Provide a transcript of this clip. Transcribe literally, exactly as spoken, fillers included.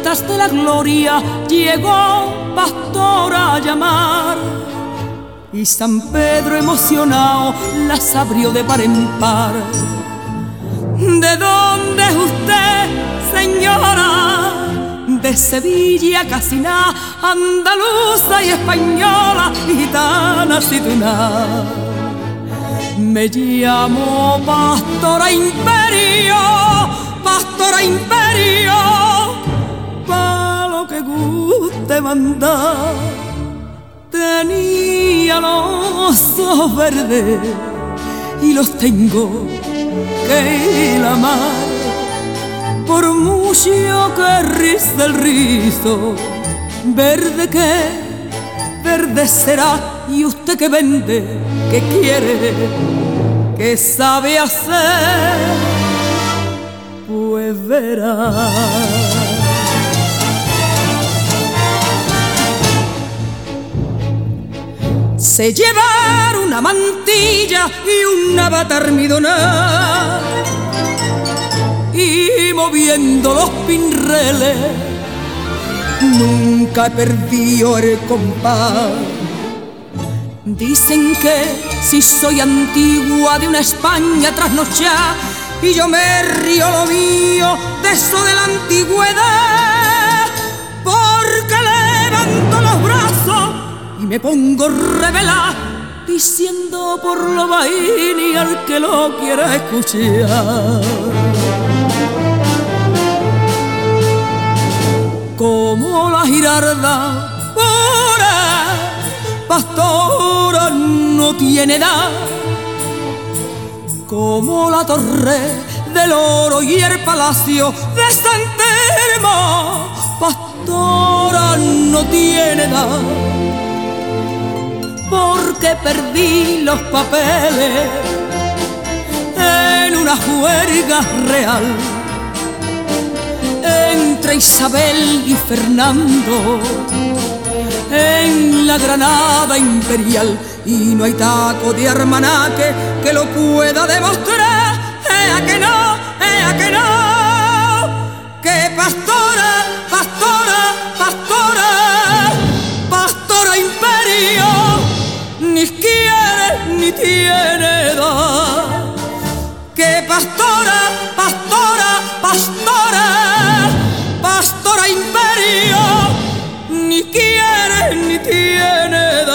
puertas de la gloria llegó pastor a llamar, y San Pedro emocionado las abrió de par en par. ¿De dónde es usted, señora? De Sevilla, casi nada, andaluza y española, gitana, situná. Me llamo Pastora Imperio, Pastora Imperio, pa' lo que guste mandar. Tenía los ojos verdes y los tengo que la mar, por mucho que riza el rizo, verde que verde será. Y usted que vende, que quiere, que sabe hacer, pues verá. Sé llevar una mantilla y una bata almidonada, y moviendo los pinreles nunca he perdido el compás. Dicen que si soy antigua de una España trasnochada, y yo me río lo mío de eso de la antigüedad, porque levanto los brazos y me pongo revelar, diciendo por lo bajín y al que lo quiera escuchar. Como la girarda pura, pastora no tiene edad, como la torre del oro y el palacio de San Telmo, pastora no tiene edad, porque perdí los papeles en una juerga real entre Isabel y Fernando, en la Granada imperial, y no hay taco de almanaque que lo pueda demostrar. ¡Ea que no! ¡Ea que no! ¡Que pastora, pastora, pastora, pastora imperio, ni quiere ni tiene edad! ¡Que pastora, pastora, pastora, pastora imperio, ni quiere ni tiene edad!